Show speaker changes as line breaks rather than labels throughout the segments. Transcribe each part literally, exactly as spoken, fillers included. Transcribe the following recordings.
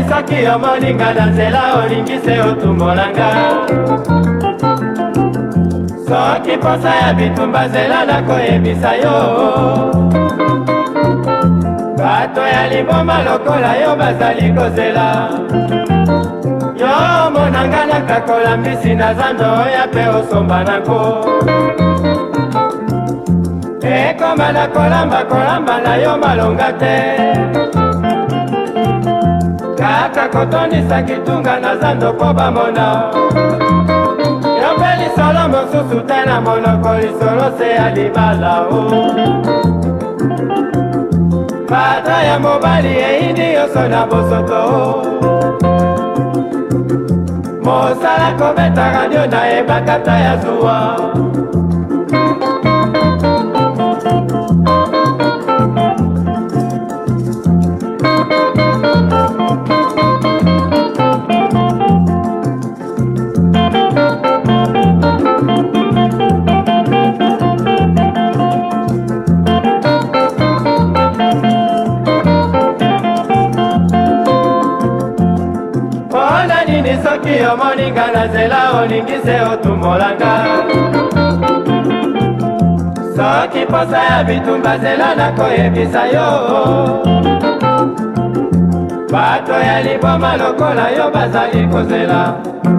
soki omoninga na nzela olingise otumbolanga. Soki posa ya bitumba nzela nakoyebisa yo. Bato ya liboma lokola yo bazali kozela. Yo monanga nakakola mbisi na zando oya pe osomba nako. Ekoma na kolamba kolamba na yo malonga te. Kaka kotondisa kitunga na zando po bamona. Yo pe lisolo mosusu te na monoko lisolo se ya libala o. Bata ya mobali eindi yoso na bosoto. Mosala kobeta radio na ebakata ya zuwa. Soki omoninga na nzela olingise otumbolanga. Soki posa ya bitumba nzela nakoyebisa yo. Bato ya liboma lokola yo bazali kozela.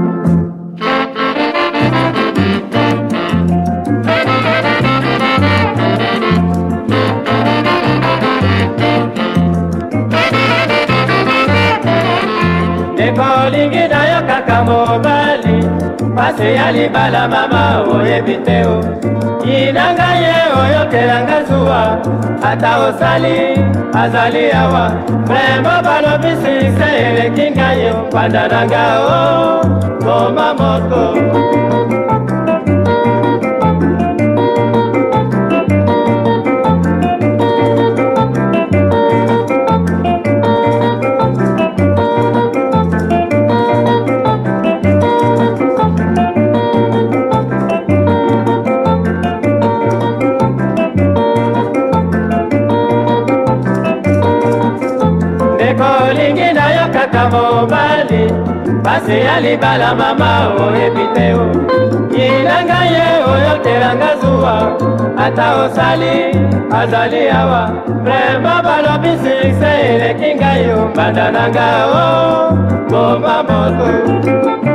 Olingi na yo kaka mobali, pase ya libala mama oyebi te o. Inanga ye oyokelanga zuwa, ata osali azali awa. Vrema balobisi se eleki ngai yo, panda nanga o ngoma moko. Olingi na yo kaka mobali, pase ya libala mama oyebi te o. Inanga ye oyokelanga zuwa, ata osali azali awa. Vrema balobisi se eleki ngai yo, banda nanga o ngoma moto.